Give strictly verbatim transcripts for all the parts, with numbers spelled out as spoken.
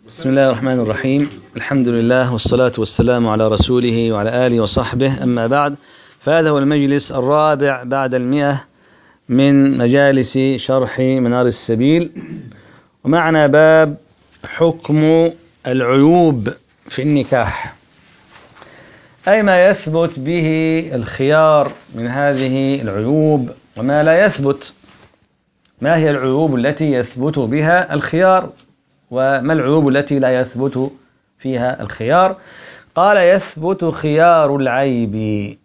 بسم الله الرحمن الرحيم. الحمد لله والصلاة والسلام على رسوله وعلى آله وصحبه، أما بعد، فهذا هو المجلس الرابع بعد المئة من مجالس شرح منار السبيل، ومعنا باب حكم العيوب في النكاح، أي ما يثبت به الخيار من هذه العيوب وما لا يثبت. ما هي العيوب التي يثبت بها الخيار، وما العيوب التي لا يثبت فيها الخيار؟ قال: يثبت خيار العيب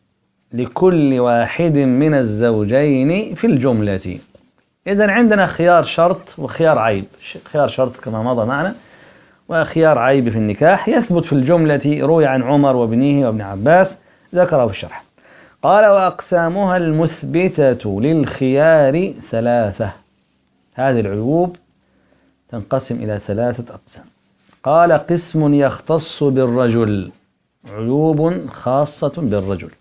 لكل واحد من الزوجين في الجملة. إذن عندنا خيار شرط وخيار عيب. خيار شرط كما مضى معنا، وخيار عيب في النكاح يثبت في الجملة. روي عن عمر وابنه وابن عباس، ذكره في الشرح. قال: وأقسامها المثبتة للخيار ثلاثة. هذه العيوب تنقسم إلى ثلاثة أقسام. قال: قسم يختص بالرجل، عيوب خاصة بالرجل،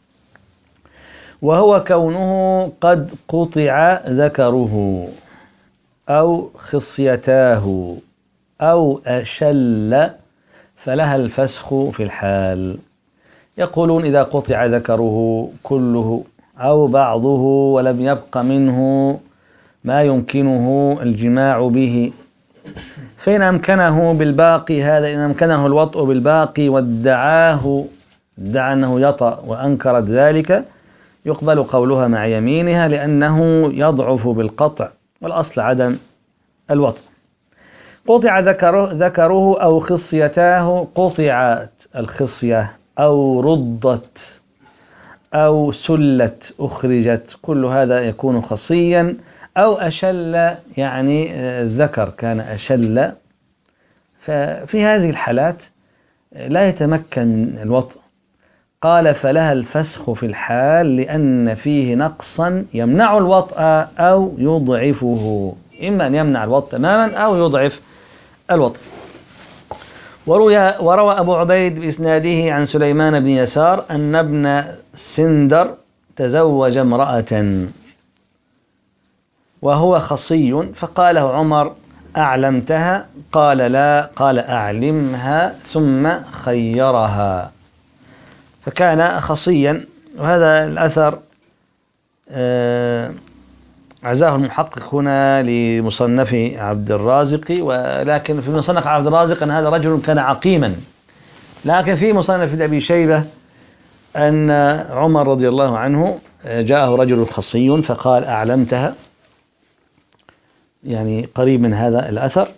وهو كونه قد قطع ذكره أو خصيتاه أو أشل، فلها الفسخ في الحال. يقولون: إذا قطع ذكره كله أو بعضه ولم يبق منه ما يمكنه الجماع به، فإن أمكنه بالباقي، هذا إن أمكنه الوطء بالباقي وادعاه ادعى أنه يطأ وأنكرت ذلك، يقبل قولها مع يمينها، لأنه يضعف بالقطع، والأصل عدم الوطء. قطع ذكره, ذكره أو خصيتاه، قطعت الخصية أو رضت أو سلت أخرجت، كل هذا يكون خصيا. أو أشل، يعني الذكر كان أشل، ففي هذه الحالات لا يتمكن الوطء. قال: فلها الفسخ في الحال، لأن فيه نقصا يمنع الوطء أو يضعفه، إما أن يمنع الوطء تماما أو يضعف الوطء. وروى, وروى أبو عبيد بإسناده عن سليمان بن يسار أن ابن سندر تزوج امرأة وهو خصي، فقاله عمر: أعلمتها؟ قال: لا. قال: أعلمها. ثم خيرها، فكان خصيا. وهذا الأثر عزاه المحقق هنا لمصنف عبد الرازق، ولكن في مصنف عبد الرازق أن هذا رجل كان عقيما، لكن في مصنف أبي شيبة أن عمر رضي الله عنه جاءه رجل خصي فقال: أعلمتها، يعني قريب من هذا الأثر.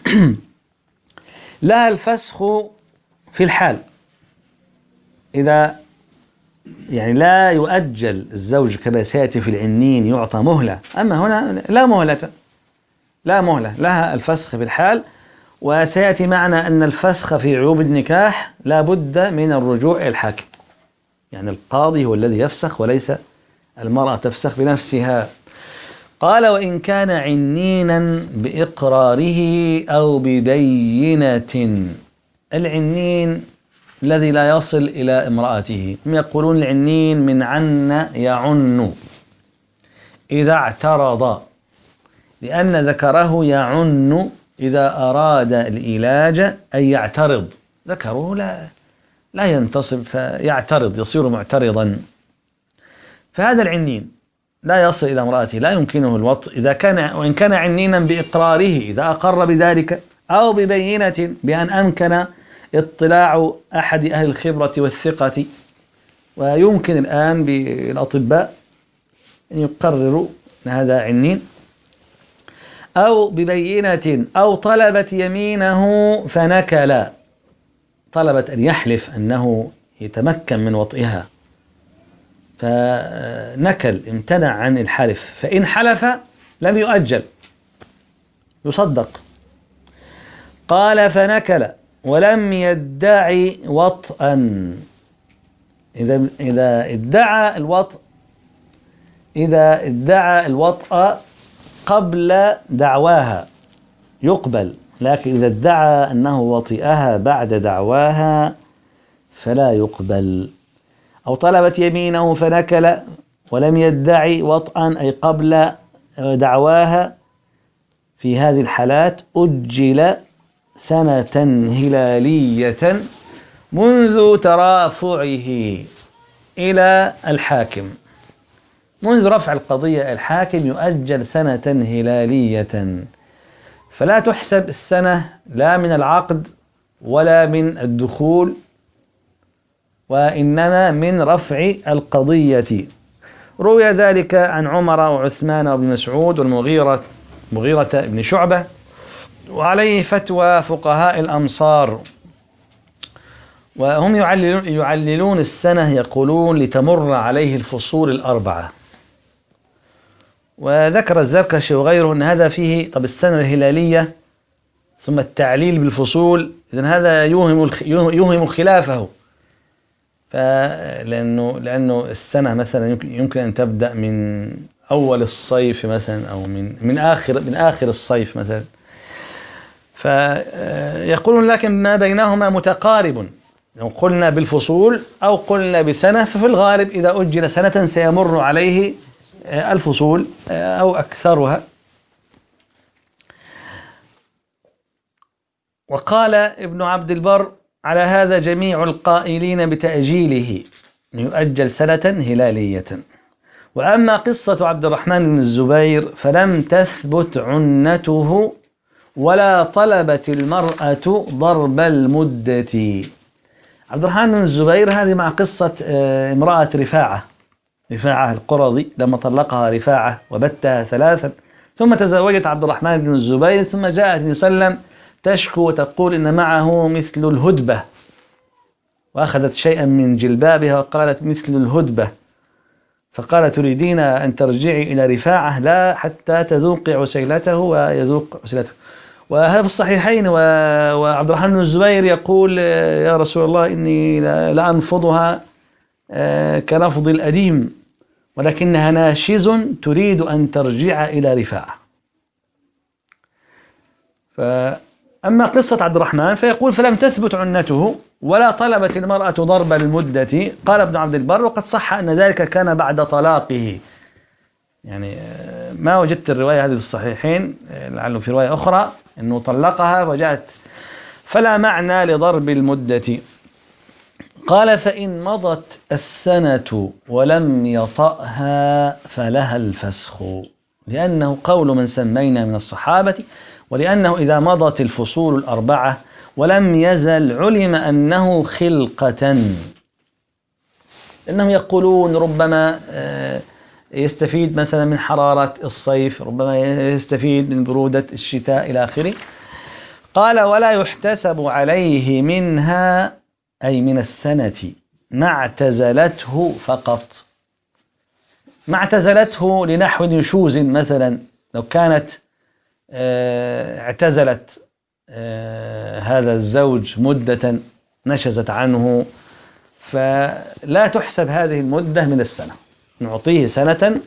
لها الفسخ في الحال، إذا يعني لا يؤجل الزوج كما سيأتي في العنين، يعطى مهلة، أما هنا لا مهلة، لا مهلة، لها الفسخ في الحال. وسيأتي معنا أن الفسخ في عيوب النكاح لا بد من الرجوع إلى الحاكم، يعني القاضي هو الذي يفسخ وليس المرأة تفسخ بنفسها. قال: وإن كان عنينا بإقراره أو ببينة. العنين الذي لا يصل إلى امرأته، هم يقولون العنين من عن يعن، إذا اعترض، لأن ذكره يعن إذا أراد العلاج أي يعترض، ذكره لا لا ينتصب فيعترض، يصير معترضا. فهذا العنين لا يصل إلى امرأته، لا يمكنه الوطء، إذا كان وإن كان عنينا بإقراره، إذا أقر بذلك، أو ببينة، بأن أمكن اطلاع أحد أهل الخبرة والثقة. ويمكن الآن بالأطباء أن يقرروا أن هذا عنين، أو ببينة، أو طلبت يمينه فنكل، طلبت أن يحلف أنه يتمكن من وطئها فنكل، امتنع عن الحلف، فإن حلف لم يؤجل، يصدق. قال: فنكل ولم يدعي وطئا. إذا إذا ادعى الوطء إذا ادعى الوطء قبل دعواها يقبل، لكن إذا ادعى أنه وطئها بعد دعواها فلا يقبل. أو طلبت يمينه فنكل ولم يدعي وطئا، أي قبل دعواها، في هذه الحالات أجل سنة هلالية منذ ترافعه إلى الحاكم، منذ رفع القضية الحاكم يؤجل سنة هلالية، فلا تحسب السنة لا من العقد ولا من الدخول، وإنما من رفع القضية. روي ذلك عن عمر وعثمان وابن مسعود والمغيرة مغيرة بن شعبة، وعليه فتوى فقهاء الأمصار، وهم يعللون السنة يقولون لتمر عليه الفصول الأربعة. وذكر الزركشي وغيره أن هذا فيه طب السنة الهلالية ثم التعليل بالفصول، إذن هذا يوهم يوهم خلافه، فلأنه لأنه السنة مثلا يمكن أن تبدأ من أول الصيف مثلا أو من من آخر من آخر الصيف مثلا، فيقولون لكن ما بينهما متقارب، لو قلنا بالفصول أو قلنا بسنة ففي الغالب إذا أجل سنة سيمر عليه الفصول أو أكثرها. وقال ابن عبد البر على هذا جميع القائلين بتأجيله يؤجل سنة هلالية. وأما قصة عبد الرحمن بن الزبير فلم تثبت عنته ولا طلبت المرأة ضرب المدة. عبد الرحمن بن الزبير هذه مع قصة امرأة رفاعة رفاعة القرظي لما طلقها رفاعة وبتها ثلاثا، ثم تزوجت عبد الرحمن بن الزبير، ثم جاءت النبي صلى الله عليه وسلم تشكو وتقول إن معه مثل الهدبة، وأخذت شيئا من جلبابها وقالت مثل الهدبة، فقال تريدين أن ترجعي إلى رفاعة؟ لا، حتى تذوقي عسيلته ويذوق عسيلته. وهذا في الصحيحين. وعبد الرحمن بن الزبير يقول يا رسول الله إني لا أنفضها كنفض الأديم، ولكنها ناشز تريد أن ترجع إلى رفاعة. فأما قصة عبد الرحمن فيقول فلم تثبت عنته ولا طلبت المرأة ضرب المدة. قال ابن عبد البر وقد صح أن ذلك كان بعد طلاقه، يعني ما وجدت الرواية هذه في الصحيحين، لعله في رواية أخرى أنه طلقها وجاءت، فلا معنى لضرب المدة. قال فإن مضت السنة ولم يطأها فلها الفسخ، لأنه قول من سمينا من الصحابة، ولأنه إذا مضت الفصول الأربعة ولم يزل علم أنه خلقة، إنهم يقولون ربما يستفيد مثلا من حرارة الصيف، ربما يستفيد من برودة الشتاء إلى آخره. قال ولا يحتسب عليه منها أي من السنة ما اعتزلته فقط، ما اعتزلته لنحو نشوز مثلا، لو كانت اعتزلت هذا الزوج مدة نشزت عنه فلا تحسب هذه المدة من السنة، نعطيه سنة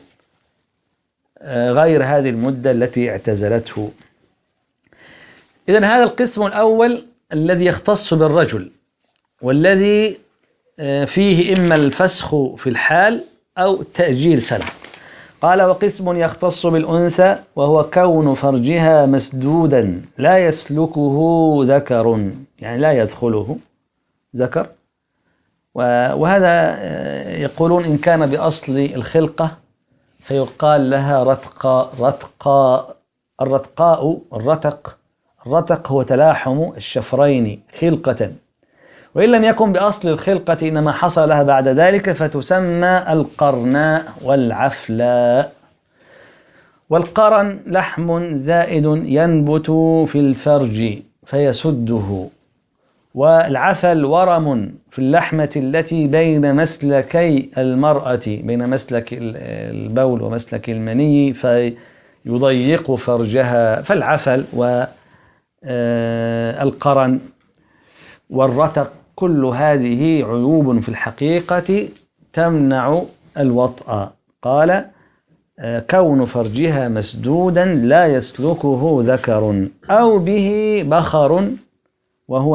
غير هذه المدة التي اعتزلته. إذن هذا القسم الأول الذي يختص بالرجل، والذي فيه إما الفسخ في الحال أو تأجيل سنة. قال وقسم يختص بالأنثى وهو كون فرجها مسدودا لا يسلكه ذكر، يعني لا يدخله ذكر، وهذا يقولون إن كان بأصل الخلقة فيقال لها رتقاء. رتقاء الرتقاء الرتق الرتق هو تلاحم الشفرين خلقة، وإن لم يكن بأصل الخلقة إنما حصل لها بعد ذلك فتسمى القرناء والعفلاء. والقرن لحم زائد ينبت في الفرج فيسده، والعفل ورم في اللحمة التي بين مسلكي المرأة، بين مسلك البول ومسلك المني، فيضيق فرجها. فالعفل والقرن والرتق كل هذه عيوب في الحقيقة تمنع الوطأ. قال كون فرجها مسدودا لا يسلكه ذكر أو به بخر، وهو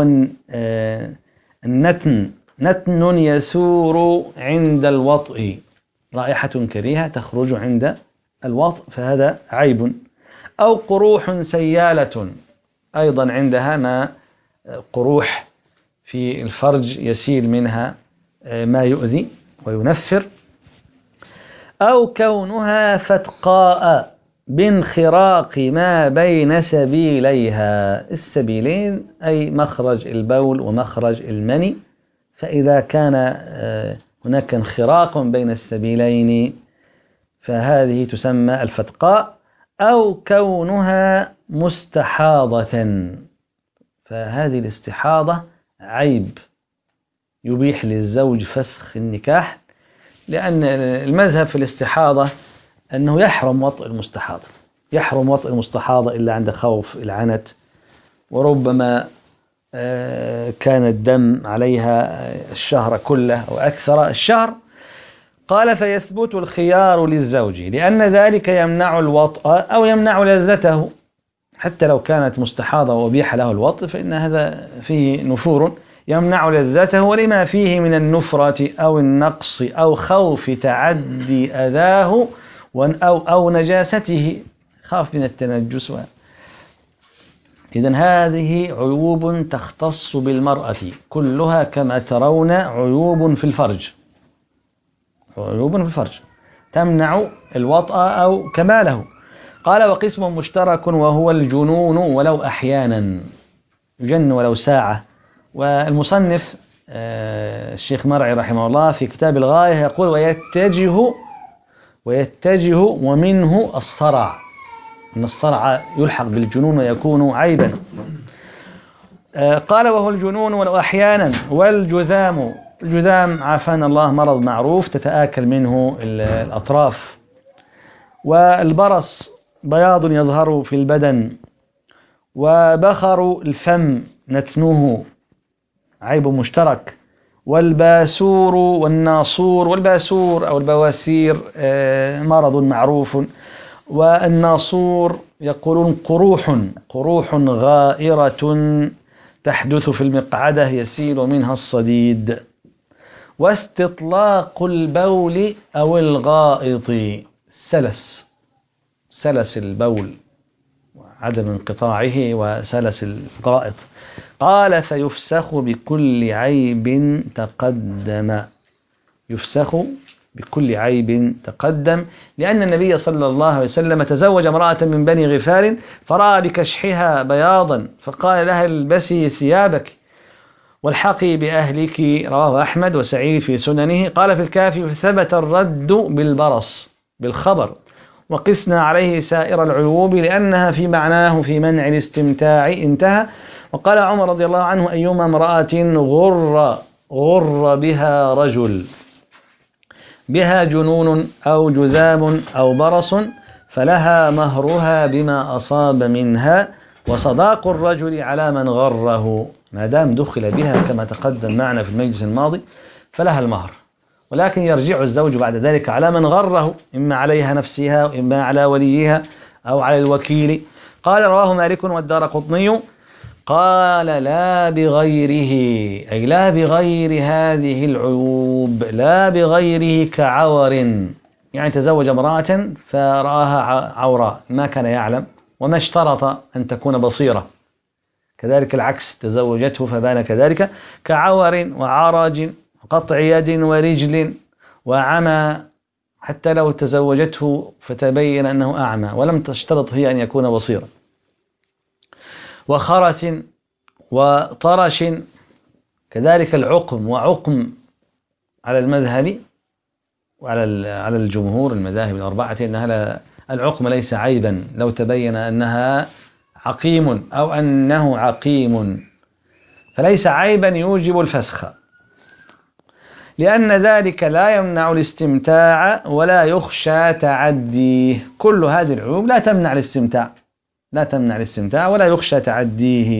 النتن، نتن يسور عند الوطء، رائحة كريهة تخرج عند الوطء، فهذا عيب. أو قروح سيالة أيضا عندها ما قروح في الفرج يسيل منها ما يؤذي وينفر، أو كونها فتقاء بانخراق ما بين سبيليها. السبيلين أي مخرج البول ومخرج المني، فإذا كان هناك انخراق بين السبيلين فهذه تسمى الفتقاء. أو كونها مستحاضة، فهذه الاستحاضة عيب يبيح للزوج فسخ النكاح، لأن المذهب في الاستحاضة أنه يحرم وطء المستحاضة، يحرم وطء المستحاضة إلا عند خوف العنت، وربما كان الدم عليها الشهر كله أو أكثر الشهر. قال فيثبت الخيار للزوج لأن ذلك يمنع الوطء أو يمنع لذته، حتى لو كانت مستحاضة وأبيح له الوطء فإن هذا فيه نفور يمنع لذته، ولما فيه من النفرة أو النقص أو خوف تعدي أذاه أو, أو نجاسته، خاف من التنجس. إذن هذه عيوب تختص بالمرأة كلها كما ترون، عيوب في الفرج، عيوب في الفرج تمنع الوطأ أو كماله. قال وقسم مشترك وهو الجنون ولو أحيانا، يجن ولو ساعة. والمصنف الشيخ مرعي رحمه الله في كتاب الغاية يقول ويتجه ويتجه ومنه الصرع، أن الصرع يلحق بالجنون ويكون عيبا. قال وهو الجنون ولو أحيانا. والجذام، الجذام عافانا الله مرض معروف تتآكل منه الأطراف. والبرص بياض يظهر في البدن. وبخر الفم نتنه عيب مشترك. والباسور والناصور، والباسور أو البواسير مرض معروف. والناصور يقولون قروح قروح غائرة تحدث في المقعدة يسيل منها الصديد. واستطلاق البول أو الغائط، سلس سلس البول وعدم انقطاعه وسلس الغائط. قال فيفسخ بكل عيب تقدم، يفسخ بكل عيب تقدم، لأن النبي صلى الله عليه وسلم تزوج امرأة من بني غفار فرأى لكشحها بياضا فقال لها البسي ثيابك والحقي بأهلك، رواه أحمد وسعيد في سننه. قال في الكافي ثبت الرد بالبرص بالخبر، وقسنا عليه سائر العيوب لأنها في معناه في منع الاستمتاع، انتهى. وقال عمر رضي الله عنه أيما امرأة غر غر بها رجل بها جنون أو جذام أو برص فلها مهرها بما أصاب منها، وصداق الرجل على من غره، ما دام دخل بها كما تقدم معنا في المجلس الماضي فلها المهر، ولكن يرجع الزوج بعد ذلك على من غره، إما عليها نفسها وإما على وليها أو على الوكيل. قال رواه مالك والدارقطني قال لا بغيره، أي لا بغير هذه العيوب، لا بغيره كعور، يعني تزوج امرأة فرآها عوراء ما كان يعلم وما اشترط أن تكون بصيرة، كذلك العكس تزوجته فبان كذلك، كعور وعرج قطع يد ورجل وعمى، حتى لو تزوجته فتبين أنه أعمى ولم تشترط هي أن يكون بصيرا، وخرس وطرش، كذلك العقم وعقم على المذهب وعلى على الجمهور المذاهب الأربعة أنها العقم ليس عيبا لو تبين أنها عقيم أو أنه عقيم، فليس عيبا يوجب الفسخ، لأن ذلك لا يمنع الاستمتاع ولا يخشى تعديه. كل هذه العيوب لا تمنع الاستمتاع، لا تمنع الاستمتاع ولا يخشى تعديه.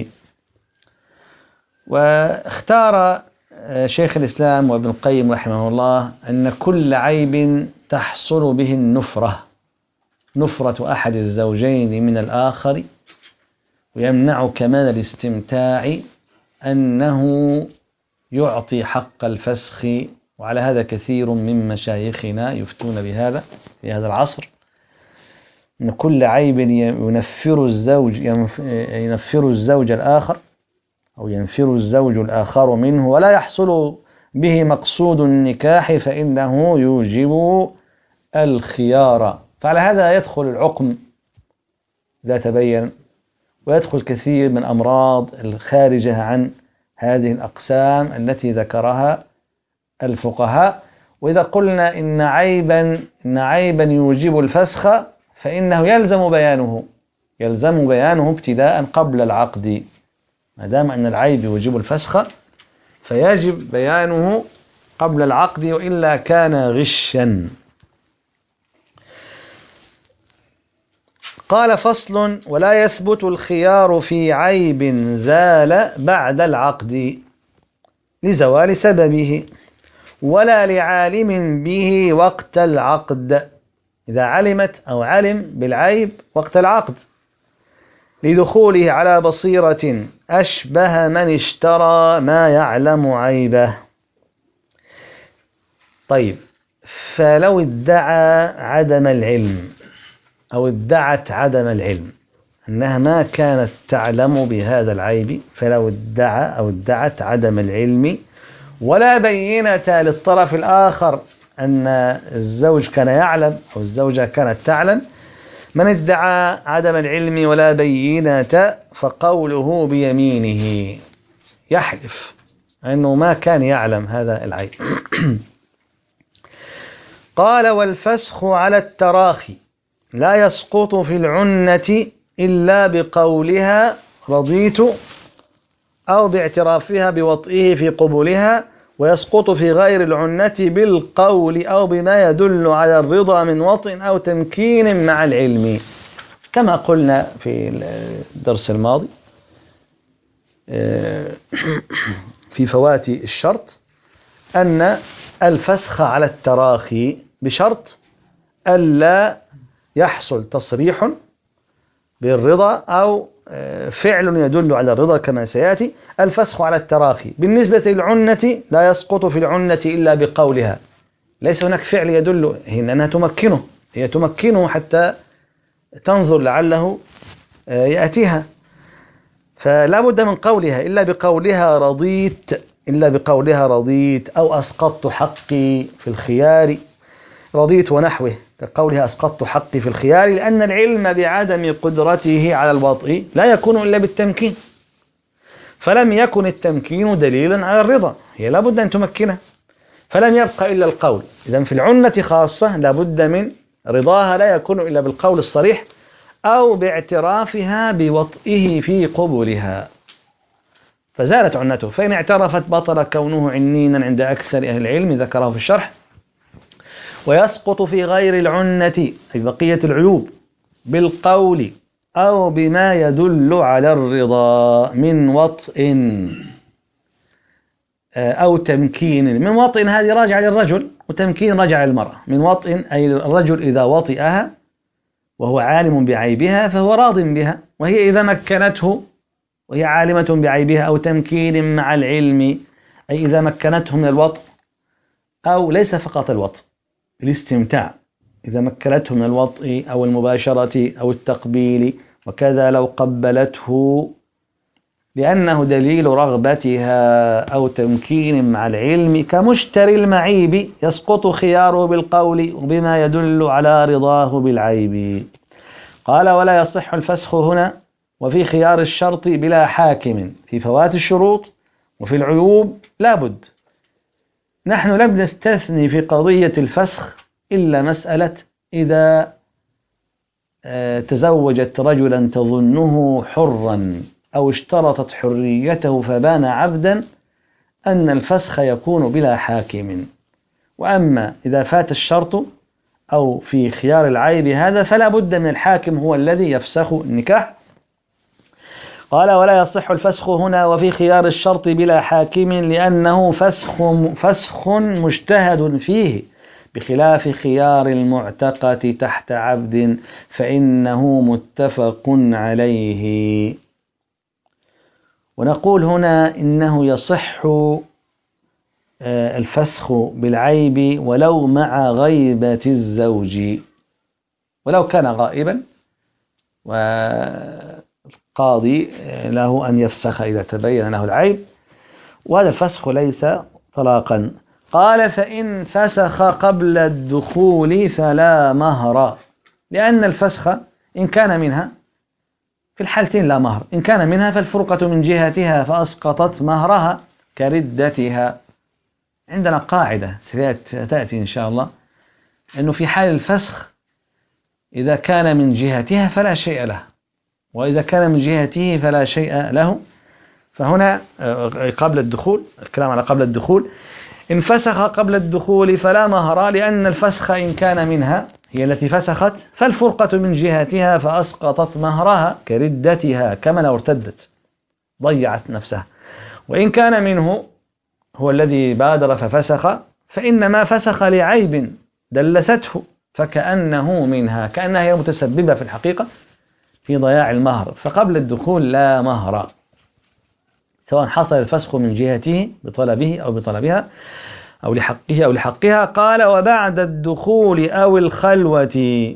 واختار شيخ الإسلام وابن القيم رحمه الله أن كل عيب تحصل به النفرة، نفرة أحد الزوجين من الآخر، ويمنع كمال الاستمتاع أنه يعطي حق الفسخ. وعلى هذا كثير من مشايخنا يفتون بهذا في هذا العصر، أن كل عيب ينفر الزوج ينفر الزوج الآخر أو ينفر الزوج الآخر منه ولا يحصل به مقصود النكاح فإنه يوجب الخيار. فعلى هذا يدخل العقم إذا تبين، ويدخل كثير من أمراض الخارجة عن هذه الأقسام التي ذكرها الفقهاء. وإذا قلنا إن عيبا إن عيبا يوجب الفسخ فإنه يلزم بيانه يلزم بيانه ابتداء قبل العقد. ما دام أن العيب يوجب الفسخ فيجب بيانه قبل العقد وإلا كان غشا. قال فصل: ولا يثبت الخيار في عيب زال بعد العقد لزوال سببه ولا لعالم به وقت العقد، إذا علمت أو علم بالعيب وقت العقد، لدخوله على بصيرة أشبه من اشترى ما يعلم عيبه. طيب، فلو ادعى عدم العلم أو ادعت عدم العلم أنها ما كانت تعلم بهذا العيب، فلو ادعى أو ادعت عدم العلم ولا بينة للطرف الآخر أن الزوج كان يعلم أو الزوجة كانت تعلم، من ادعى عدم العلم ولا بينة فقوله بيمينه، يحلف أنه ما كان يعلم هذا العيب. قال: والفسخ على التراخي لا يسقط في العنة إلا بقولها رضيت أو باعترافها بوطئه في قبولها، ويسقط في غير العنة بالقول أو بما يدل على الرضا من وطئ أو تمكين مع العلم، كما قلنا في الدرس الماضي في فوات الشرط أن الفسخ على التراخي بشرط ألا يحصل تصريح بالرضا أو فعل يدل على الرضا كما سيأتي. الفسخ على التراخي بالنسبة للعنة لا يسقط في العنة إلا بقولها، ليس هناك فعل يدل، هي أنها تمكنه هي تمكنه حتى تنظر لعله يأتيها، فلا بد من قولها إلا بقولها رضيت إلا بقولها رضيت أو أسقطت حقي في الخيار، رضيت ونحوه كقولها أسقطت حقي في الخيار، لأن العلم بعدم قدرته على الوطء لا يكون إلا بالتمكين، فلم يكن التمكين دليلا على الرضا، هي لا بد أن تمكنه، فلم يبقى إلا القول. إذن في العنة خاصة لا بد من رضاها، لا يكون إلا بالقول الصريح أو باعترافها بوطئه في قبولها، فزالت عنته. فإن اعترفت بطل كونه عنينا عند أكثر أهل العلم، ذكره في الشرح. ويسقط في غير العنة أي بقية العيوب بالقول أو بما يدل على الرضا من وطئ أو تمكين. من وطئ هذه راجع للرجل وتمكين راجع للمرأة. من وطئ أي الرجل إذا وطئها وهو عالم بعيبها فهو راض بها، وهي إذا مكنته وهي عالمة بعيبها، أو تمكين مع العلم أي إذا مكنته من الوطئ، أو ليس فقط الوطئ، الاستمتاع إذا مكنته من الوطئ أو المباشرة أو التقبيل، وكذا لو قبلته لأنه دليل رغبتها، أو تمكين مع العلم كمشتري المعيب يسقط خياره بالقول وبما يدل على رضاه بالعيب. قال: ولا يصح الفسخ هنا وفي خيار الشرط بلا حاكم، في فوات الشروط وفي العيوب لا بد. نحن لم نستثني في قضية الفسخ إلا مسألة إذا تزوجت رجلا تظنه حرا أو اشترطت حريته فبان عبدا، أن الفسخ يكون بلا حاكم. وأما إذا فات الشرط أو في خيار العيب هذا فلا بد من الحاكم هو الذي يفسخ النكاح. قال: ولا يصح الفسخ هنا وفي خيار الشرط بلا حاكم لأنه فسخ فسخ مجتهد فيه، بخلاف خيار المعتقة تحت عبد فإنه متفق عليه. ونقول هنا إنه يصح الفسخ بالعيب ولو مع غيبة الزوج، ولو كان غائبا والقاضي له أن يفسخ إذا تبين له العيب، وهذا الفسخ ليس طلاقا. قال فإن فسخ قبل الدخول فلا مهر، لأن الفسخ إن كان منها في الحالتين لا مهر، إن كان منها فالفرقة من جهتها فأسقطت مهرها كردتها. عندنا قاعدة ستأتي إن شاء الله أنه في حال الفسخ إذا كان من جهتها فلا شيء له، وإذا كان من جهته فلا شيء له. فهنا قبل الدخول، الكلام على قبل الدخول، إن فسخ قبل الدخول فلا مهر، لأن الفسخ إن كان منها هي التي فسخت فالفرقة من جهتها فأسقطت مهرها كردتها، كما لو ارتدت ضيعت نفسها. وإن كان منه هو الذي بادر ففسخ فإنما فسخ لعيب دلسته فكأنه منها، كأنها هي متسببة في الحقيقة في ضياع المهر، فقبل الدخول لا مهر، سواء حصل الفسخ من جهته بطلبه أو بطلبها أو لحقه أو لحقها. قال وبعد الدخول أو الخلوة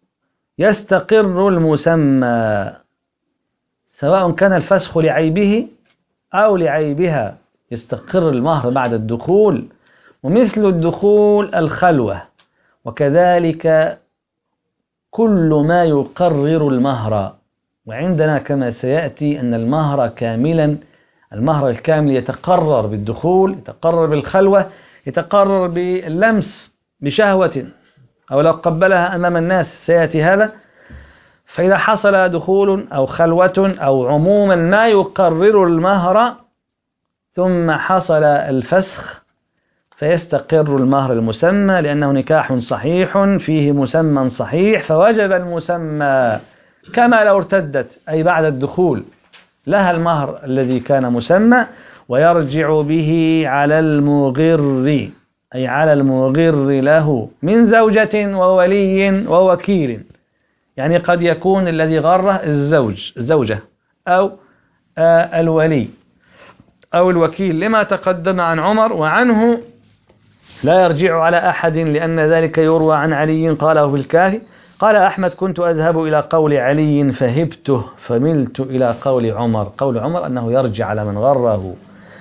يستقر المسمى، سواء كان الفسخ لعيبه أو لعيبها يستقر المهر بعد الدخول، ومثل الدخول الخلوة، وكذلك كل ما يقرر المهر. وعندنا كما سيأتي أن المهر كاملا، المهر الكامل يتقرر بالدخول، يتقرر بالخلوة، يتقرر باللمس بشهوة أو لو قبلها أمام الناس، سيأتي هذا. فإذا حصل دخول أو خلوة أو عموما ما يقرر المهر ثم حصل الفسخ فيستقر المهر المسمى، لأنه نكاح صحيح فيه مسمى صحيح، فوجب المسمى كما لو ارتدت، أي بعد الدخول لها المهر الذي كان مسمى، ويرجع به على المغر، أي على المغر له من زوجة وولي ووكيل. يعني قد يكون الذي غره الزوج الزوجة أو آه الولي أو الوكيل، لما تقدم عن عمر، وعنه لا يرجع على أحد، لأن ذلك يروى عن علي قاله في الكافي. قال أحمد كنت أذهب إلى قول علي فهبته فملت إلى قول عمر. قول عمر أنه يرجع على من غره.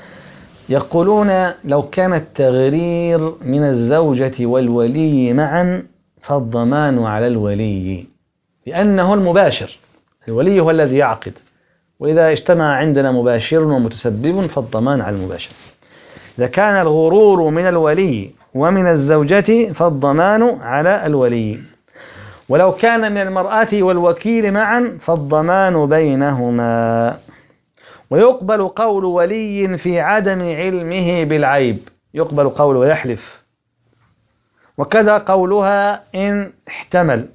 يقولون لو كان التغرير من الزوجة والولي معا فالضمان على الولي، لأنه المباشر، الولي هو الذي يعقد، وإذا اجتمع عندنا مباشر ومتسبب فالضمان على المباشر. إذا كان الغرور من الولي ومن الزوجة فالضمان على الولي، ولو كان من المرأة والوكيل معا فالضمان بينهما. ويقبل قول ولي في عدم علمه بالعيب، يقبل قول ويحلف، وكذا قولها إن احتمل.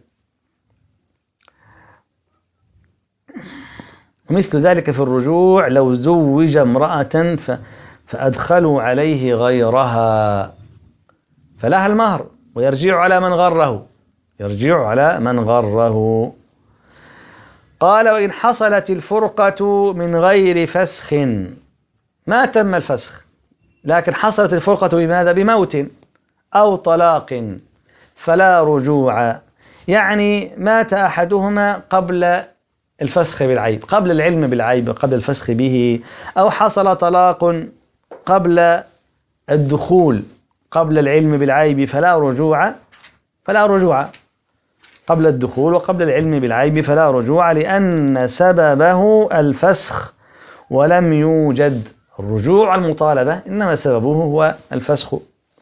ومثل ذلك في الرجوع لو زوج امرأة فأدخلوا عليه غيرها فلها المهر، ويرجع على من غره، يرجع على من غره. قال وإن حصلت الفرقة من غير فسخ، ما تم الفسخ لكن حصلت الفرقة بماذا؟ بموت أو طلاق، فلا رجوع. يعني مات أحدهما قبل الفسخ بالعيب، قبل العلم بالعيب، قبل الفسخ به، أو حصل طلاق قبل الدخول قبل العلم بالعيب، فلا رجوع، فلا رجوع قبل الدخول وقبل العلم بالعيب فلا رجوع، لأن سببه الفسخ ولم يوجد الرجوع المطالبة، إنما سببه هو الفسخ.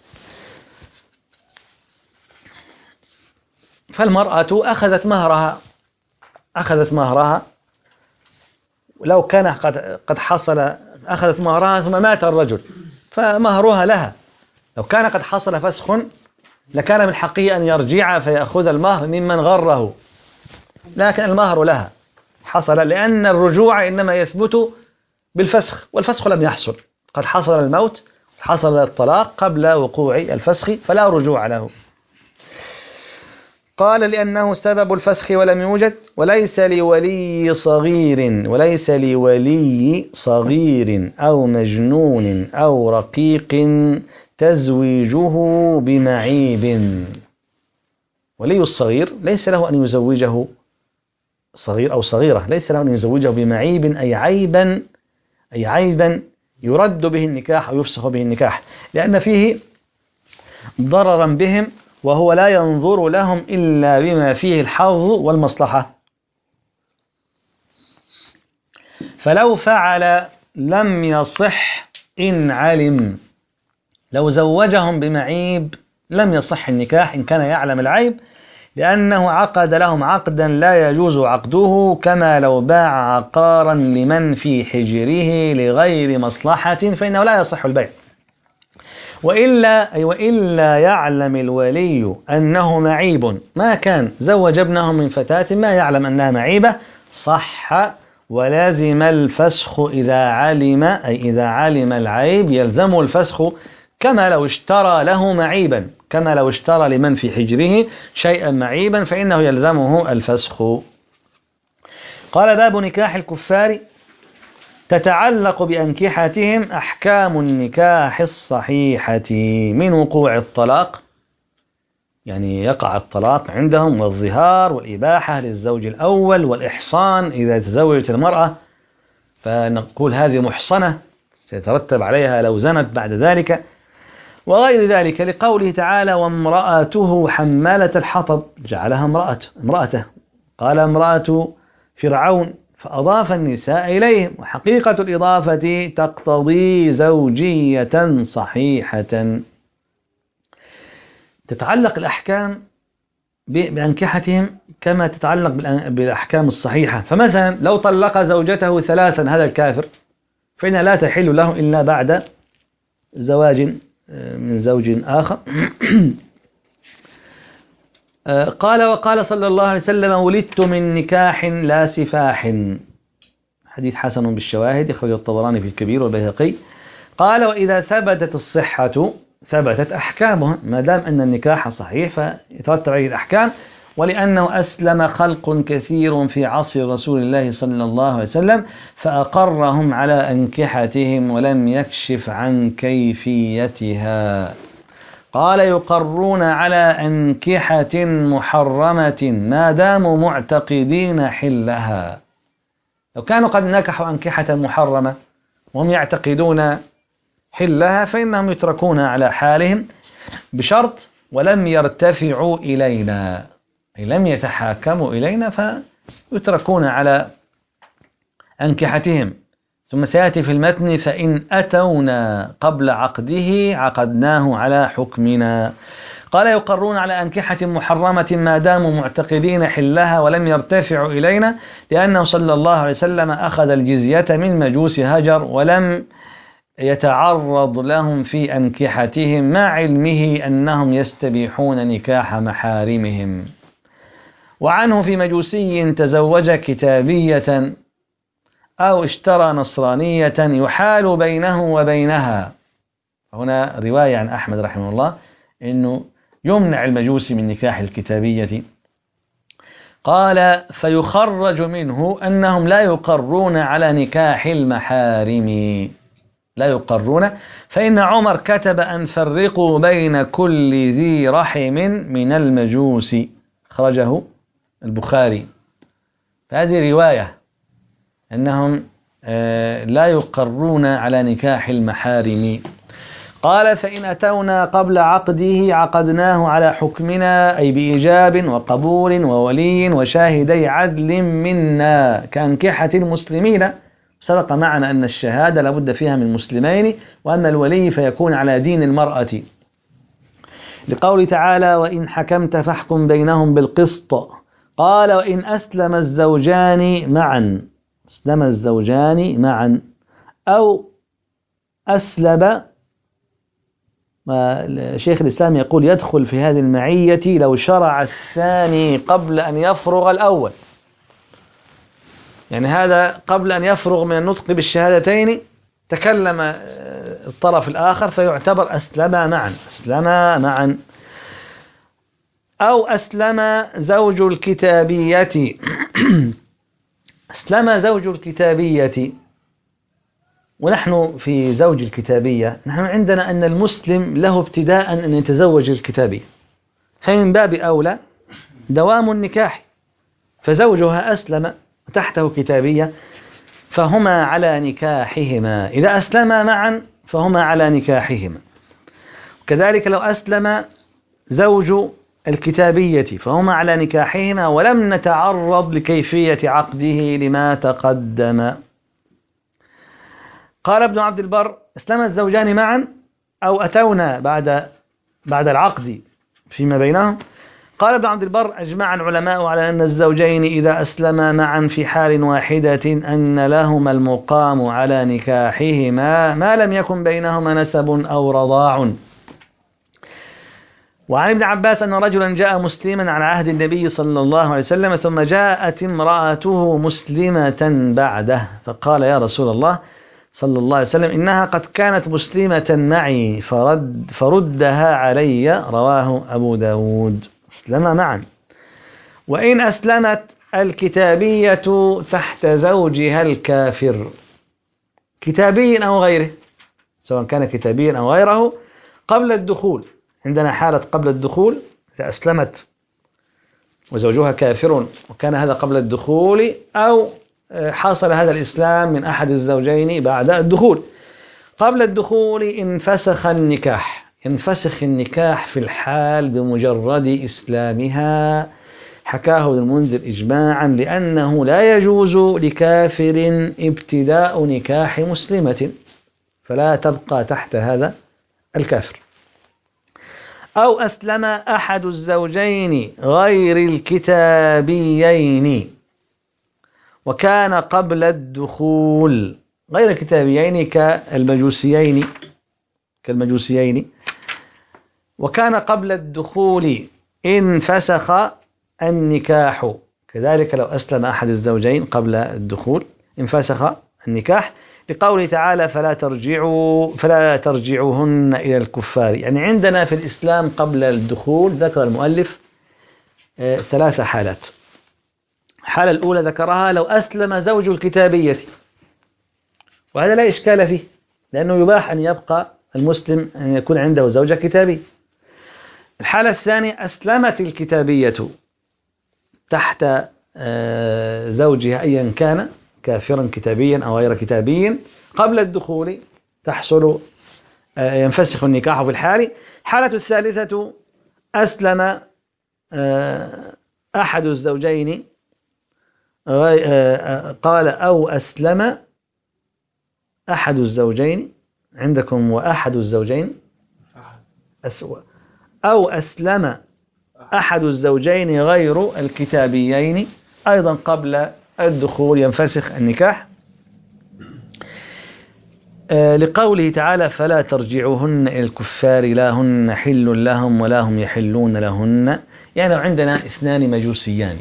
فالمرأة أخذت مهرها، أخذت مهرها لو كان قد قد حصل، أخذت مهرها ثم مات الرجل فمهرها لها. لو كان قد حصل فسخ لكان من حقه أن يرجع فيأخذ المهر ممن غره، لكن المهر لها حصل، لأن الرجوع إنما يثبت بالفسخ، والفسخ لم يحصل، قد حصل الموت، حصل الطلاق قبل وقوع الفسخ، فلا رجوع له. قال لأنه سبب الفسخ ولم يوجد. وليس لولي صغير، وليس لولي صغير أو مجنون أو رقيق تزويجه بمعيب. ولي الصغير ليس له أن يزوجه صغير أو صغيرة، ليس له أن يزوجه بمعيب أي عيبا أي عيبا يرد به النكاح أو يفسخ به النكاح، لأن فيه ضررا بهم، وهو لا ينظر لهم إلا بما فيه الحظ والمصلحة. فلو فعل لم يصح إن علم، لو زوجهم بمعيب لم يصح النكاح إن كان يعلم العيب، لأنه عقد لهم عقدا لا يجوز عقده، كما لو باع عقارا لمن في حجره لغير مصلحة فإنه لا يصح البيع. وإلا أي وإلا يعلم الولي أنه معيب، ما كان زوج ابنه من فتاة ما يعلم أنها معيبة، صح ولازم الفسخ إذا علم، أي إذا علم العيب يلزمه الفسخ، كما لو اشترى له معيبا، كما لو اشترى لمن في حجره شيئا معيبا فإنه يلزمه الفسخ. قال: باب نكاح الكفار. تتعلق بأنكحتهم أحكام النكاح الصحيحة من وقوع الطلاق، يعني يقع الطلاق عندهم، والظهار والإباحة للزوج الأول، والإحصان إذا تزوجت المرأة فنقول هذه محصنة سيترتب عليها لو زنت بعد ذلك، وغير ذلك، لقوله تعالى: وامرأته حمالة الحطب، جعلها امرأته امرأته قال امرأة فرعون، فأضاف النساء إليهم، وحقيقة الإضافة تقتضي زوجية صحيحة. تتعلق الأحكام بأنكحتهم كما تتعلق بالأحكام الصحيحة. فمثلا لو طلق زوجته ثلاثا هذا الكافر فإنها لا تحل له إلا بعد زواج من زوج آخر. قال: وقال صلى الله عليه وسلم: ولدت من نكاح لا سفاح، حديث حسن بالشواهد، يخرج الطبراني في الكبير والبيهقي. قال: وإذا ثبتت الصحة ثبتت أحكامها، ما دام أن النكاح صحيح فيترتب عليه الأحكام. ولأنه أسلم خلق كثير في عصر رسول الله صلى الله عليه وسلم فأقرهم على أنكحتهم ولم يكشف عن كيفيتها. قال: يقرون على أنكحة محرمة ما داموا معتقدين حلها. لو كانوا قد نكحوا أنكحة محرمة وهم يعتقدون حلها فإنهم يتركون على حالهم، بشرط ولم يرتفعوا إلينا، أي لم يتحاكموا إلينا فيتركون على أنكحتهم. ثم سيأتي في المتن: فإن أتونا قبل عقده عقدناه على حكمنا. قال: يقرون على أنكحة محرمة ما داموا معتقدين حلها ولم يرتفعوا إلينا، لأنه صلى الله عليه وسلم أخذ الجزية من مجوس هجر ولم يتعرض لهم في أنكحتهم، مع علمه أنهم يستبيحون نكاح محارمهم. وعنه: في مجوسي تزوج كتابية أو اشترى نصرانية يحال بينه وبينها. هنا رواية عن أحمد رحمه الله أنه يمنع المجوسي من نكاح الكتابية. قال: فيخرج منه أنهم لا يقرون على نكاح المحارم، لا يقرون، فإن عمر كتب أن فرقوا بين كل ذي رحم من المجوس، خرجه البخاري. فهذه رواية أنهم لا يقرون على نكاح المحارم. قال: فإن أتونا قبل عقده عقدناه على حكمنا، أي بإيجاب وقبول وولي وشاهدي عدل منا كأنكحة المسلمين. سبق معنا أن الشهادة لابد فيها من مسلمين، وأما الولي فيكون على دين المرأة، لقول تعالى: وإن حكمت فاحكم بينهم بالقسط. قال: وإن أسلم الزوجان معا، أسلم الزوجان معا أو أسلب، شيخ الإسلام يقول يدخل في هذه المعية لو شرع الثاني قبل أن يفرغ الأول، يعني هذا قبل أن يفرغ من النطق بالشهادتين تكلم الطرف الآخر فيعتبر أسلما معا، أسلما معا. أو أسلم زوج الكتابية أسلم زوج الكتابية. ونحن في زوج الكتابية نحن عندنا أن المسلم له ابتداء أن يتزوج الكتابية، فمن باب أولى دوام النكاح، فزوجها أسلم تحته كتابية فهما على نكاحهما، إذا أسلما معا فهما على نكاحهما. كذلك لو أسلم زوج الكتابية فهما على نكاحهما، ولم نتعرض لكيفية عقده لما تقدم. قال ابن عبد البر: اسلم الزوجان معا أو أتونا بعد بعد العقد فيما بينهم. قال ابن عبد البر: أجمع العلماء على أن الزوجين إذا أسلما معا في حال واحدة أن لهما المقام على نكاحهما ما لم يكن بينهما نسب أو رضاع. وعن ابن عباس أن رجلا جاء مسلما على عهد النبي صلى الله عليه وسلم، ثم جاءت امرأته مسلمة بعده، فقال: يا رسول الله صلى الله عليه وسلم، إنها قد كانت مسلمة معي فرد فردها علي. رواه أبو داود. أسلم معا. وإن أسلمت الكتابية تحت زوجها الكافر، كتابي أو غيره، سواء كان كتابيا أو غيره، قبل الدخول. عندنا حالة قبل الدخول، إذا أسلمت وزوجها كافر وكان هذا قبل الدخول، أو حصل هذا الإسلام من أحد الزوجين بعد الدخول. قبل الدخول انفسخ النكاح، ينفسخ النكاح في الحال بمجرد إسلامها، حكاه ابن المنذر إجماعا، لأنه لا يجوز لكافر ابتداء نكاح مسلمة، فلا تبقى تحت هذا الكافر. أو أسلم أحد الزوجين غير الكتابيين وكان قبل الدخول، غير الكتابيين كالمجوسيين كالمجوسيين وكان قبل الدخول انفسخ النكاح. كذلك لو أسلم أحد الزوجين قبل الدخول انفسخ النكاح، لقوله تعالى: فلا ترجعوا فلا ترجعوهن إلى الكفار. يعني عندنا في الإسلام قبل الدخول ذكر المؤلف آه ثلاث حالات. الحالة الأولى ذكرها لو أسلم زوج الكتابية، وهذا لا إشكال فيه، لأنه يباح أن يبقى المسلم أن يكون عنده زوجة كتابي. الحالة الثانية: أسلمت الكتابية تحت آه زوجها أيا كان، كافرا كتابيا أو غير كتابي، قبل الدخول تحصل ينفسخ النكاح في الحال. حالة الثالثة: أسلم أحد الزوجين، قال أو أسلم أحد الزوجين، عندكم وأحد الزوجين، أو أسلم أحد الزوجين غير الكتابيين أيضا قبل الدخول ينفسخ النكاح، آه لقوله تعالى: فلا ترجعوهن إلى الكفار لا هن حل لهم ولا هم يحلون لهن. يعني لو عندنا اثنان مجوسيان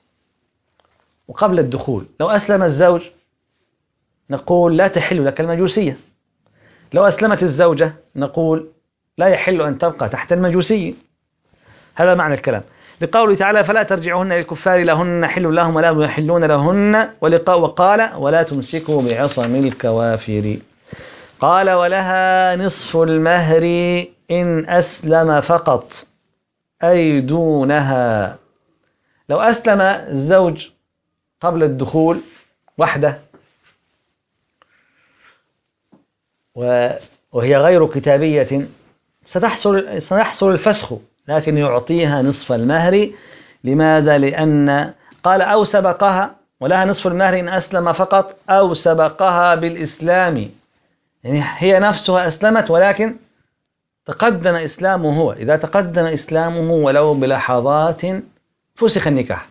وقبل الدخول لو أسلم الزوج نقول لا تحل لك المجوسية، لو أسلمت الزوجة نقول لا يحل أن تبقى تحت المجوسي. هذا معنى الكلام. لقوله تعالى: فلا ترجعوهن إلى الكفار لا هن حل لهم ولا هم يحلون لهن، وقال: ولا تمسكوا بعصم الكوافر. قال: ولها نصف المهر إن أسلم فقط، أي دونها. لو أسلم الزوج قبل الدخول وحده وهي غير كتابية ستحصل سيحصل الفسخ، لكن يعطيها نصف المهر. لماذا؟ لأن قال: أو سبقها، ولها نصف المهر إن أسلم فقط، أو سبقها بالإسلام، يعني هي نفسها أسلمت ولكن تقدم إسلامه هو. إذا تقدم إسلامه ولو بلحظات فسخ النكاح،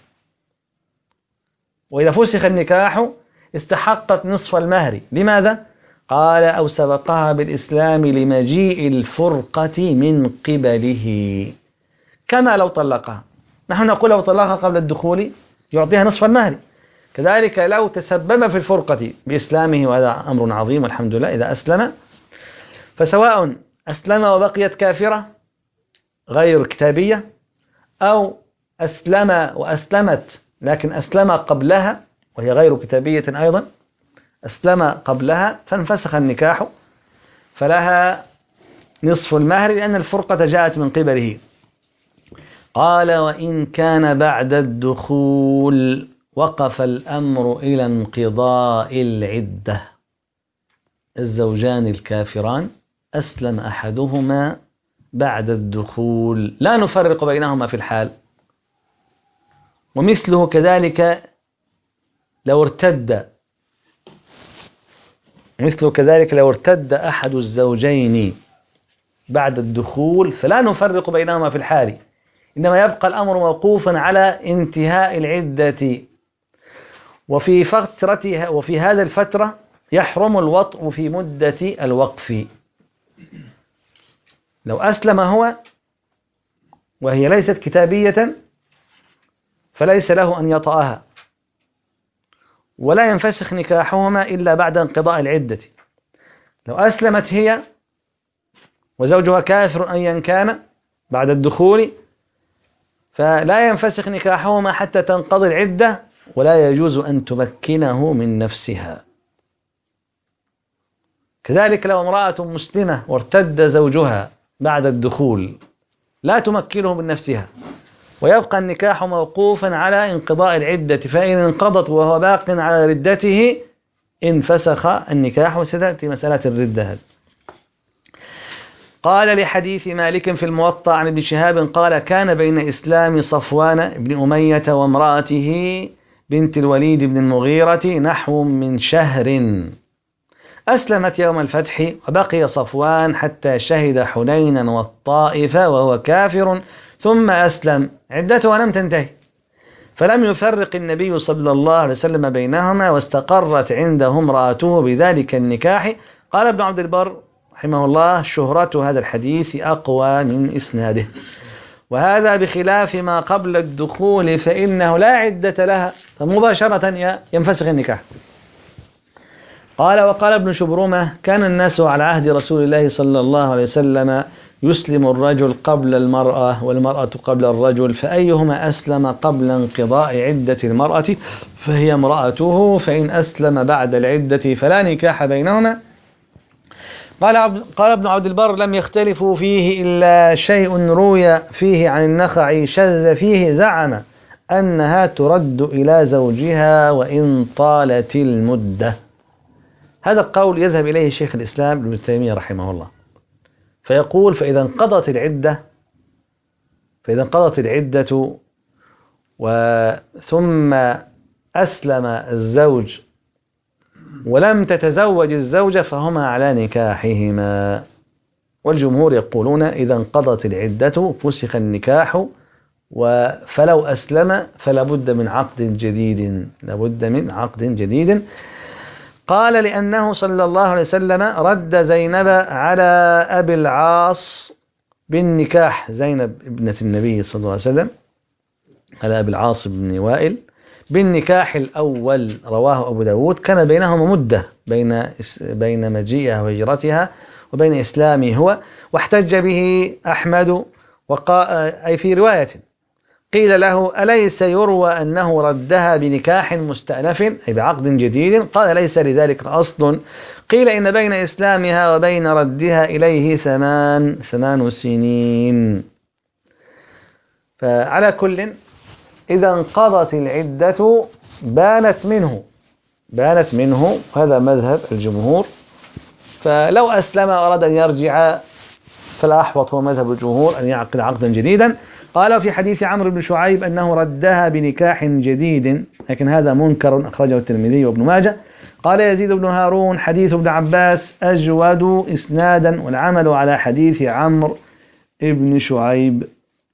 وإذا فسخ النكاح استحقت نصف المهر. لماذا؟ قال: أو سبقها بالإسلام لمجيء الفرقة من قبله، كما لو طلقها. نحن نقول لو طلقها قبل الدخول يعطيها نصف المهر، كذلك لو تسبب في الفرقة بإسلامه، وهذا أمر عظيم والحمد لله إذا أسلم، فسواء أسلم وبقيت كافرة غير كتابية، أو أسلم وأسلمت لكن أسلم قبلها وهي غير كتابية أيضا، أسلم قبلها فانفسخ النكاح، فلها نصف المهر لأن الفرقة جاءت من قبله. قال وإن كان بعد الدخول وقف الأمر إلى انقضاء العدة. الزوجان الكافران أسلم أحدهما بعد الدخول، لا نفرق بينهما في الحال. ومثله كذلك لو ارتد مثله كذلك لو ارتد أحد الزوجين بعد الدخول فلا نفرق بينهما في الحال، إنما يبقى الأمر موقوفا على انتهاء العدة. وفي فترتها وفي هذا الفترة يحرم الوطء في مدة الوقف. لو أسلم هو وهي ليست كتابية فليس له أن يطأها، ولا ينفسخ نكاحهما إلا بعد انقضاء العدة. لو أسلمت هي وزوجها كافر أيا كان بعد الدخول فلا ينفسخ نكاحهما حتى تنقضي العدة، ولا يجوز أن تمكنه من نفسها. كذلك لو امرأة مسلمة وارتد زوجها بعد الدخول لا تمكنه من نفسها، ويبقى النكاح موقوفا على انقضاء العدة، فإن انقضت وهو باق على ردته انفسخ النكاح. وستأتي مسألة الردة هذه. قال لحديث مالك في الموطأ عن ابن شهاب قال كان بين إسلام صفوان بن أمية وامرأته بنت الوليد بن المغيرة نحو من شهر. أسلمت يوم الفتح، وبقي صفوان حتى شهد حنينا والطائف وهو كافر ثم أسلم، عدته لم تنتهي، فلم يفرق النبي صلى الله عليه وسلم بينهما، واستقرت عنده امرأته بذلك النكاح. قال ابن عبد البر رحمه الله شهرة هذا الحديث أقوى من إسناده، وهذا بخلاف ما قبل الدخول فإنه لا عدة لها، فمباشرة ينفسخ النكاح. قال وقال ابن شبرمة كان الناس على عهد رسول الله صلى الله عليه وسلم يسلم الرجل قبل المرأة والمرأة قبل الرجل، فأيهما أسلم قبل انقضاء عدة المرأة فهي امرأته، فإن أسلم بعد العدة فلا نكاح بينهما. قال قال ابن عبد البر لم يختلفوا فيه إلا شيء روي فيه عن النخعي شذ فيه، زعم أنها ترد إلى زوجها وإن طالت المدة. هذا القول يذهب إليه شيخ الإسلام ابن تيمية رحمه الله، فيقول فإذا انقضت العدة فإذا انقضت العدة وثم أسلم الزوج ولم تتزوج الزوجة فهما على نكاحهما. والجمهور يقولون إذا انقضت العدة فسخ النكاح، فلو أسلم فلا بد من عقد جديد لابد من عقد جديد. قال لأنه صلى الله عليه وسلم رد زينب على أبي العاص بالنكاح، زينب ابنة النبي صلى الله عليه وسلم على أبي العاص بن وائل بالنكاح الأول، رواه أبو داود. كان بينهما مدة بين بين مجيئها وهجرتها وبين إسلامه هو، واحتج به أحمد وقال أي في رواية قيل له أليس يروى أنه ردها بنكاح مستأنف أي بعقد جديد؟ قال ليس لذلك أصل، قيل إن بين إسلامها وبين ردها إليه ثمان ثمان سنين. فعلى كل إذا انقضت العدة بانت منه بانت منه هذا مذهب الجمهور. فلو أسلم وأراد أن يرجع فالأحوط هو مذهب الجمهور أن يعقد عقدا جديدا. قال في حديث عمرو بن شعيب أنه ردها بنكاح جديد، لكن هذا منكر أخرجه الترمذي وابن ماجه. قال يزيد بن هارون حديث ابن عباس أجود إسنادا، والعمل على حديث عمرو بن شعيب.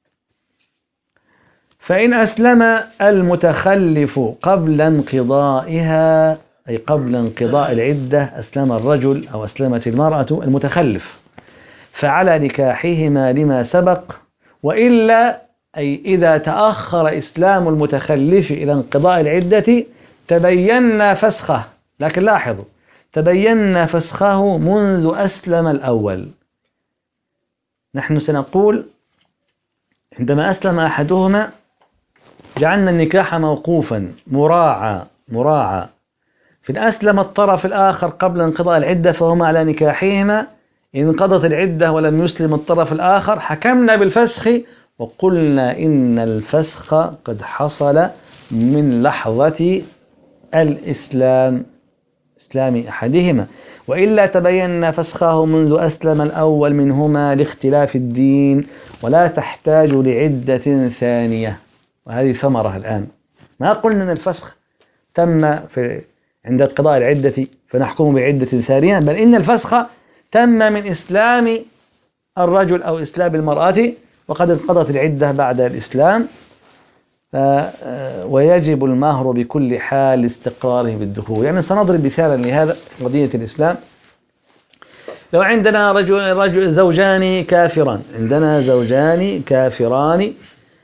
فإن أسلم المتخلف قبل انقضائها أي قبل انقضاء العدة، أسلم الرجل أو أسلمت المرأة المتخلف، فعلى نكاحهما لما سبق، وإلا أي إذا تأخر إسلام المتخلف إلى انقضاء العدة تبين فسخه. لكن لاحظوا تبين فسخه منذ أسلم الأول. نحن سنقول عندما أسلم أحدهما جعلنا النكاح موقوفا مراعى مراعى فإن أسلم الطرف الآخر قبل انقضاء العدة فهما على نكاحهما. إن انقضت العدة ولم يسلم الطرف الآخر حكمنا بالفسخ وقلنا إن الفسخ قد حصل من لحظة الإسلام إسلام أحدهما، وإلا تبين فسخه منذ أسلم الأول منهما لاختلاف الدين، ولا تحتاج لعدة ثانية. وهذه ثمرة الآن. ما قلنا أن الفسخ تم في عند قضاء العدة فنحكم بعدة ثانية، بل إن الفسخ تم من إسلام الرجل أو إسلام المرأة، وقد انقضت العدة بعد الإسلام، ويجب المهر بكل حال لاستقراره بالدخول. يعني سنضرب مثالا لهذا قضية الإسلام. لو عندنا رجل, رجل زوجان كافران، عندنا زوجان كافران،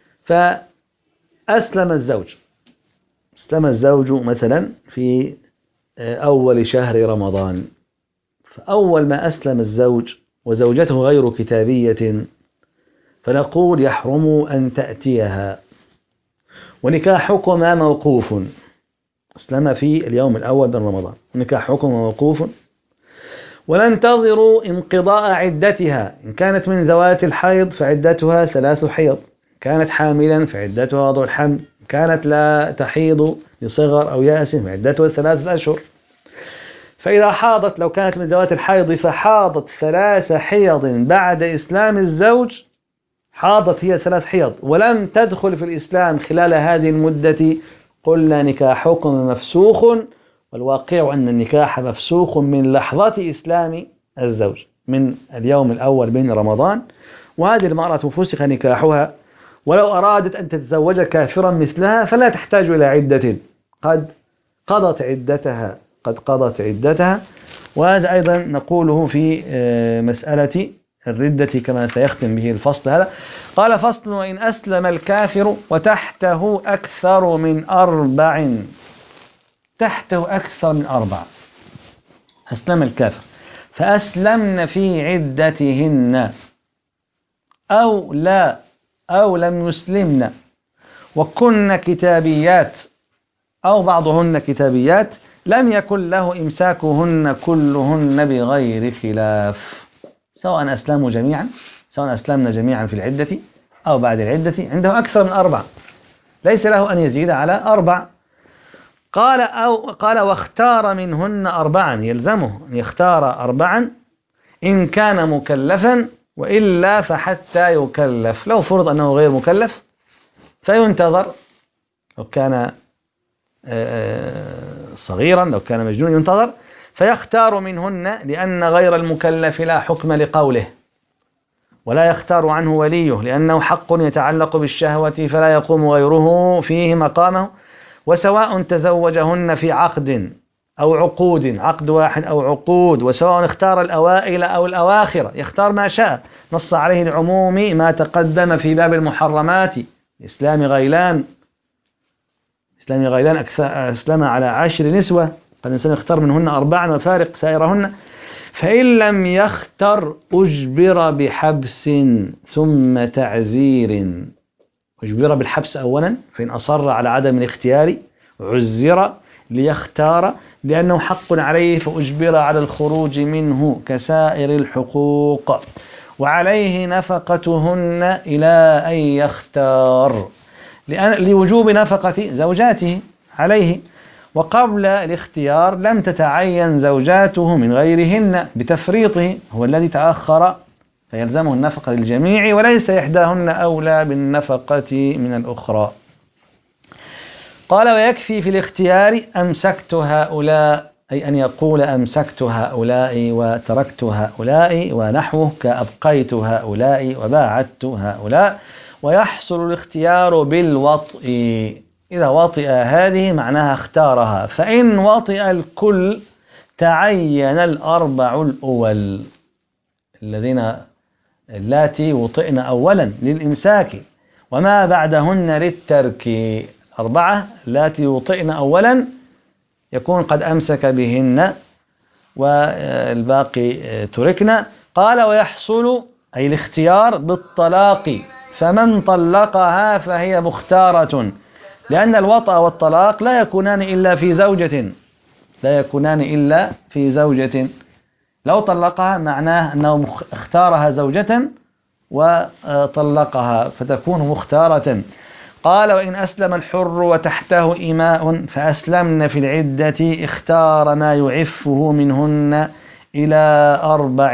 فأسلم الزوج أسلم الزوج مثلا في أول شهر رمضان، فأول ما أسلم الزوج وزوجته غير كتابية فنقول يحرم أن تأتيها، ونكاحكما موقوف. أسلم في اليوم الأول من رمضان، نكاحكما موقوف، وننتظر انقضاء عدتها. إن كانت من ذوات الحيض فعدتها ثلاث حيض، كانت حاملا فعدتها وضع الحمل، كانت لا تحيض لصغر أو يأس فعدتها ثلاثة أشهر. فإذا حاضت، لو كانت من ذوات الحيض فحاضت ثلاث حيض بعد إسلام الزوج، حاضت هي ثلاث حيض ولم تدخل في الإسلام خلال هذه المدة، قلنا نكاحكم مفسوخ، والواقع أن النكاح مفسوخ من لحظة إسلام الزوج من اليوم الأول من رمضان. وهذه المرأة فسخ نكاحها، ولو أرادت أن تتزوج كافرا مثلها فلا تحتاج إلى عدة، قد قضت عدتها قد قضت عدتها. وهذا أيضا نقوله في مسألة الردة كما سيختم به الفصل هذا. قال: فصل: وإن أسلم الكافر وتحته أكثر من أربع. تحته أكثر من أربع، أسلم الكافر فأسلمن في عدتهن أو لا أو لم يسلمن، وكن كتابيات أو بعضهن كتابيات، لم يكن له إمساكهن كلهن بغير خلاف، سواء أسلموا جميعا سواء أسلمنا جميعا في العدة أو بعد العدة، عنده أكثر من أربع، ليس له أن يزيد على أربع. قال أو قال واختار منهن أربعا، يلزمه أن يختار أربعا إن كان مكلفا، وإلا فحتى يكلف. لو فرض أنه غير مكلف فينتظر، لو كان صغيرا لو كان مجنون ينتظر، فيختار منهن، لأن غير المكلف لا حكم لقوله، ولا يختار عنه وليه، لأنه حق يتعلق بالشهوة فلا يقوم غيره فيه مقامه. وسواء تزوجهن في عقد أو عقود، عقد واحد أو عقود، وسواء اختار الأوائل أو الأواخر، يختار ما شاء. نص عليه العموم ما تقدم في باب المحرمات. إسلام غيلان إسلام غيلان أسلم على عشر نسوة، قال الإنسان يختار منهن أربعا وفارق سائرهن. فإن لم يختر أجبر بحبس ثم تعزير. أجبر بالحبس أولا، فإن أصر على عدم الاختيار عزر ليختار، لأنه حق عليه فأجبر على الخروج منه كسائر الحقوق، وعليه نفقتهن إلى أن يختار، لوجوب نفقة زوجاته عليه. وقبل الاختيار لم تتعين زوجاته من غيرهن بتفريطه، هو الذي تأخر، فيلزمه النفقة للجميع، وليس إحداهن أولى بالنفقة من الأخرى. قال: ويكفي في الاختيار أمسكت هؤلاء، أي أن يقول أمسكت هؤلاء وتركت هؤلاء، ونحوه كأبقيت هؤلاء وباعدت هؤلاء. ويحصل الاختيار بالوطء، إذا وطئ هذه معناها اختارها، فإن وطئ الكل تعين الأربع الأول، الذين اللاتي وطئن أولا للإمساك وما بعدهن للترك. أربعة اللاتي وطئن أولا يكون قد أمسك بهن والباقي تركنا. قال: ويحصل أي الاختيار بالطلاق، فمن طلقها فهي مختارة، لأن الوطأ والطلاق لا يكونان إلا في زوجة لا يكونان إلا في زوجة. لو طلقها معناه أنه اختارها زوجة وطلقها فتكون مختارة. قال وإن أسلم الحر وتحته إماء فأسلمن في العدة اختار ما يعفه منهن إلى أربع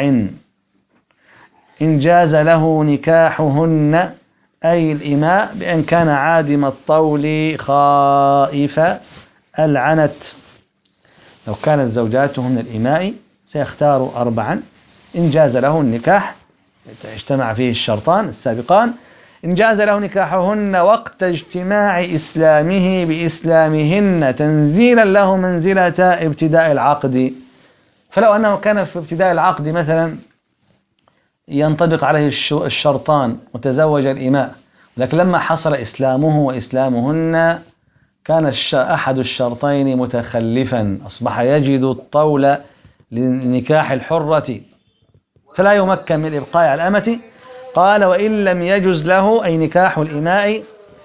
إن جاز له نكاحهن، أي الإماء بأن كان عادم الطول خائف العنت. لو كانت زوجاته من الإماء سيختار أربعا إن جاز له النكاح، اجتمع فيه الشرطان السابقان، إن جاز له نكاحهن وقت اجتماع إسلامه بإسلامهن تنزيلا له منزلة ابتداء العقد. فلو أنه كان في ابتداء العقد مثلا ينطبق عليه الشرطان وتزوج الإماء، لكن لما حصل إسلامه وإسلامهن كان أحد الشرطين متخلفا، أصبح يجد الطول لنكاح الحرة فلا يمكن من الإبقاء على الأمة. قال وإن لم يجز له، أي نكاح الإماء،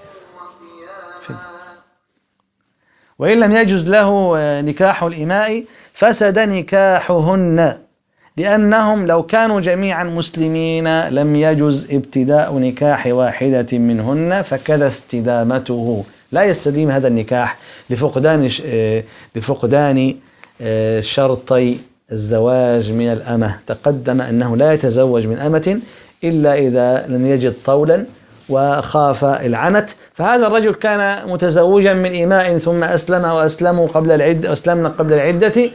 وإن لم يجز له نكاح الإماء فسد نكاحهن، لأنهم لو كانوا جميعا مسلمين لم يجز ابتداء نكاح واحدة منهن فكذا استدامته، لا يستديم هذا النكاح لفقدان لفقدان شرطي الزواج من الأمة. تقدم أنه لا يتزوج من أمة إلا إذا لم يجد طولا وخاف العنت. فهذا الرجل كان متزوجا من إماء ثم أسلم وأسلموا قبل العدة، أسلمنا قبل العدة،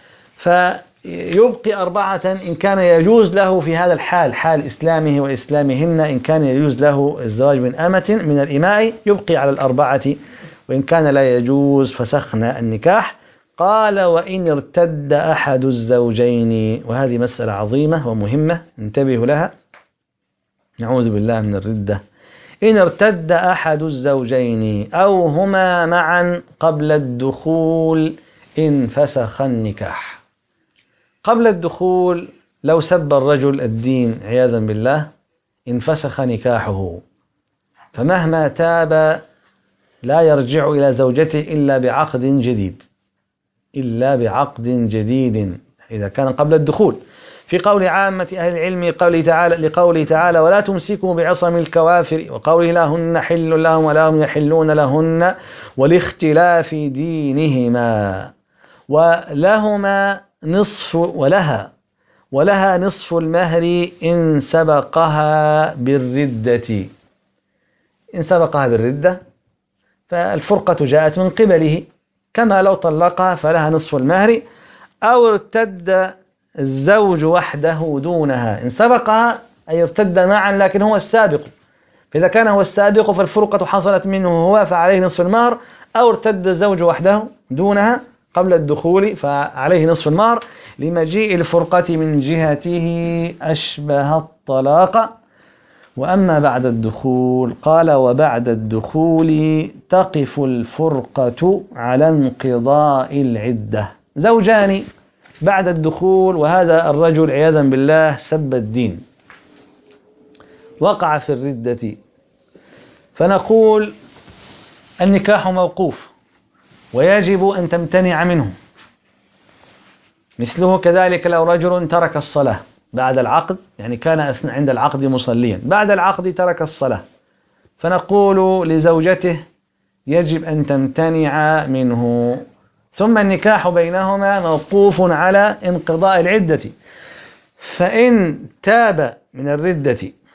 فيبقي أربعة إن كان يجوز له في هذا الحال، حال إسلامه وإسلامهن، إن كان يجوز له الزواج من أمة من الإماء يبقي على الأربعة، وإن كان لا يجوز فسخنا النكاح. قال وإن ارتد أحد الزوجين، وهذه مسألة عظيمة ومهمة انتبهوا لها، نعوذ بالله من الردة. إن ارتد أحد الزوجين أو هما معا قبل الدخول انفسخ النكاح. قبل الدخول لو سب الرجل الدين عياذا بالله انفسخ نكاحه، فمهما تاب لا يرجع إلى زوجته إلا بعقد جديد، إلا بعقد جديد إذا كان قبل الدخول. في قول عامة أهل العلم قوله تعالى لقوله تعالى ولا تمسكوا بعصم الكوافر، وقوله لهن حل لهم ولهم يحلون لهن، ولاختلاف دينهما، ولهما نصف ولها ولها نصف المهر إن سبقها بالردة. إن سبقها بالردة فالفرقة جاءت من قبله، كما لو طلقها فلها نصف المهر، أو ارتد الزوج وحده دونها. إن سبقها أي ارتد معا لكن هو السابق، فإذا كان هو السابق فالفرقة حصلت منه هو فعليه نصف المهر، أو ارتد الزوج وحده دونها قبل الدخول فعليه نصف المهر لمجيء الفرقة من جهته أشبه الطلاق. وأما بعد الدخول قال وبعد الدخول تقف الفرقة على انقضاء العدة. زوجان بعد الدخول وهذا الرجل عياذا بالله سب الدين وقع في الردة، فنقول النكاح موقوف ويجب أن تمتنع منه. مثله كذلك لو رجل ترك الصلاة بعد العقد، يعني كان عند العقد مصليا، بعد العقد ترك الصلاة، فنقول لزوجته يجب أن تمتنع منه. ثم النكاح بينهما موقوف على انقضاء العدة، فإن تاب من الردة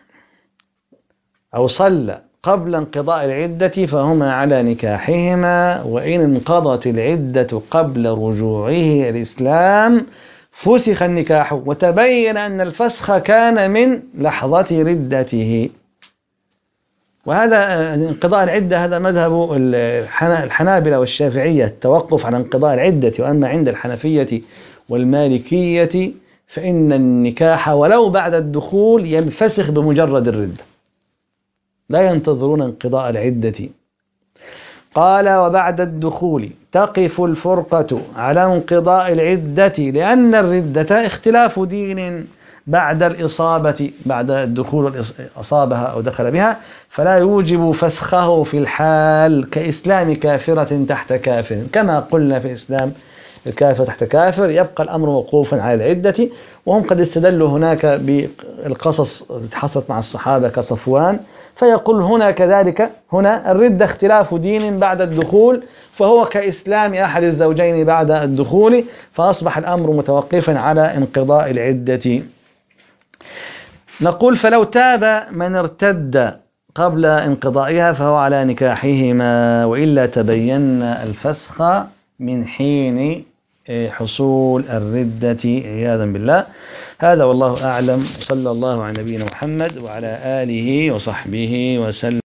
أو صلى قبل انقضاء العدة فهما على نكاحهما، وإن انقضت العدة قبل رجوعه الإسلام فسخ النكاح، وتبين أن الفسخ كان من لحظة ردته. وهذا انقضاء العدة هذا مذهب الحنابلة والشافعية، التوقف على انقضاء العدة. وأما عند الحنفية والمالكية فإن النكاح ولو بعد الدخول ينفسخ بمجرد الردة، لا ينتظرون انقضاء العدة. قال وبعد الدخول تقف الفرقة على انقضاء العدة، لأن الردة اختلاف دين بعد الإصابة، بعد الدخول أصابها أو دخل بها، فلا يوجب فسخه في الحال كإسلام كافرة تحت كافر، كما قلنا في إسلام الكافر تحت كافر، يبقى الأمر موقوفا على العدة. وهم قد استدلوا هناك بالقصص التي حصلت مع الصحابة كصفوان، فيقول هنا كذلك، هنا الردة اختلاف دين بعد الدخول، فهو كإسلام أحد الزوجين بعد الدخول، فأصبح الأمر متوقفا على انقضاء العدة. نقول فلو تاب من ارتد قبل انقضائها فهو على نكاحهما، وإلا تبين الفسخ من حين حصول الردة عياذا بالله. هذا والله أعلم، صلى الله على نبينا محمد وعلى آله وصحبه وسلم.